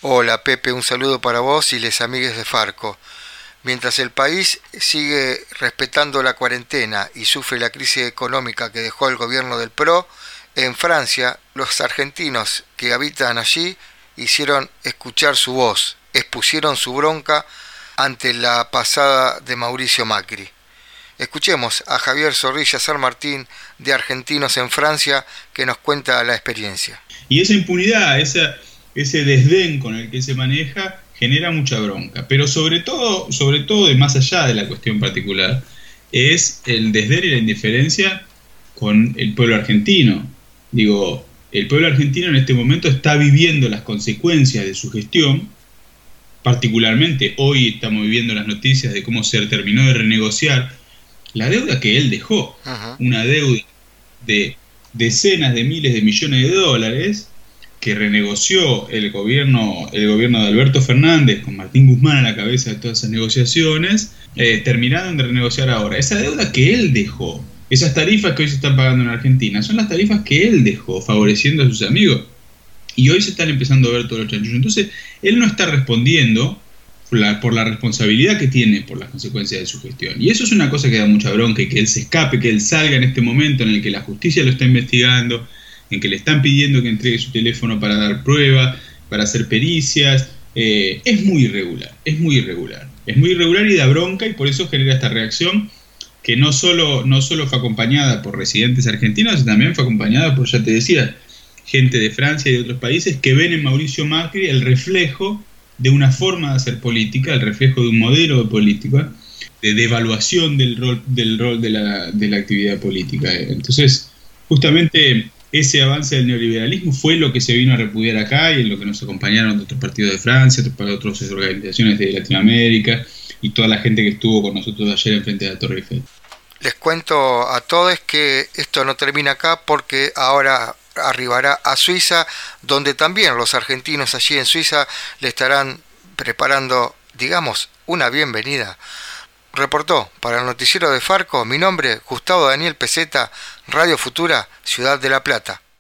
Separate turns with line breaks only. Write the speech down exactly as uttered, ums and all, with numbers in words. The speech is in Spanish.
Hola Pepe, un saludo para vos y les amigues de Farco. Mientras el país sigue respetando la cuarentena y sufre la crisis económica que dejó el gobierno del P R O, en Francia los argentinos que habitan allí hicieron escuchar su voz, expusieron su bronca ante la pasada de Mauricio Macri. Escuchemos a Javier Zorrilla San Martín de Argentinos en Francia que nos cuenta la experiencia.
Y esa impunidad, esa, ese desdén con el que se maneja genera mucha bronca, pero sobre todo, sobre todo y más allá de la cuestión particular, es el desdén y la indiferencia con el pueblo argentino. Digo, el pueblo argentino en este momento está viviendo las consecuencias de su gestión. Particularmente hoy estamos viviendo las noticias de cómo se terminó de renegociar la deuda que él dejó, uh-huh. Una deuda de decenas de miles de millones de dólares que renegoció el gobierno, el gobierno de Alberto Fernández con Martín Guzmán a la cabeza de todas esas negociaciones, eh, terminaron de renegociar ahora. Esa deuda que él dejó, esas tarifas que hoy se están pagando en Argentina, son las tarifas que él dejó, favoreciendo a sus amigos. Y hoy se están empezando a ver todos los chanchullos. Entonces, él no está respondiendo por la, por la responsabilidad que tiene por las consecuencias de su gestión. Y eso es una cosa que da mucha bronca, y que él se escape, que él salga en este momento en el que la justicia lo está investigando, en que le están pidiendo que entregue su teléfono para dar pruebas, para hacer pericias. Eh, es muy irregular, es muy irregular. Es muy irregular y da bronca, y por eso genera esta reacción que no solo, no solo fue acompañada por residentes argentinos, sino también fue acompañada por, ya te decía, gente de Francia y de otros países que ven en Mauricio Macri el reflejo de una forma de hacer política, el reflejo de un modelo de política, de devaluación del rol, del rol de, la, de la actividad política. Entonces, justamente ese avance del neoliberalismo fue lo que se vino a repudiar acá, y en lo que nos acompañaron otros partidos de Francia, otras organizaciones de Latinoamérica y toda la gente que estuvo con nosotros ayer enfrente de la Torre Eiffel.
Les cuento a todos que esto no termina acá, porque ahora arribará a Suiza, donde también los argentinos allí en Suiza le estarán preparando, digamos, una bienvenida. Reportó para el noticiero de Farco, mi nombre, Gustavo Daniel Peseta, Radio Futura, Ciudad de La Plata.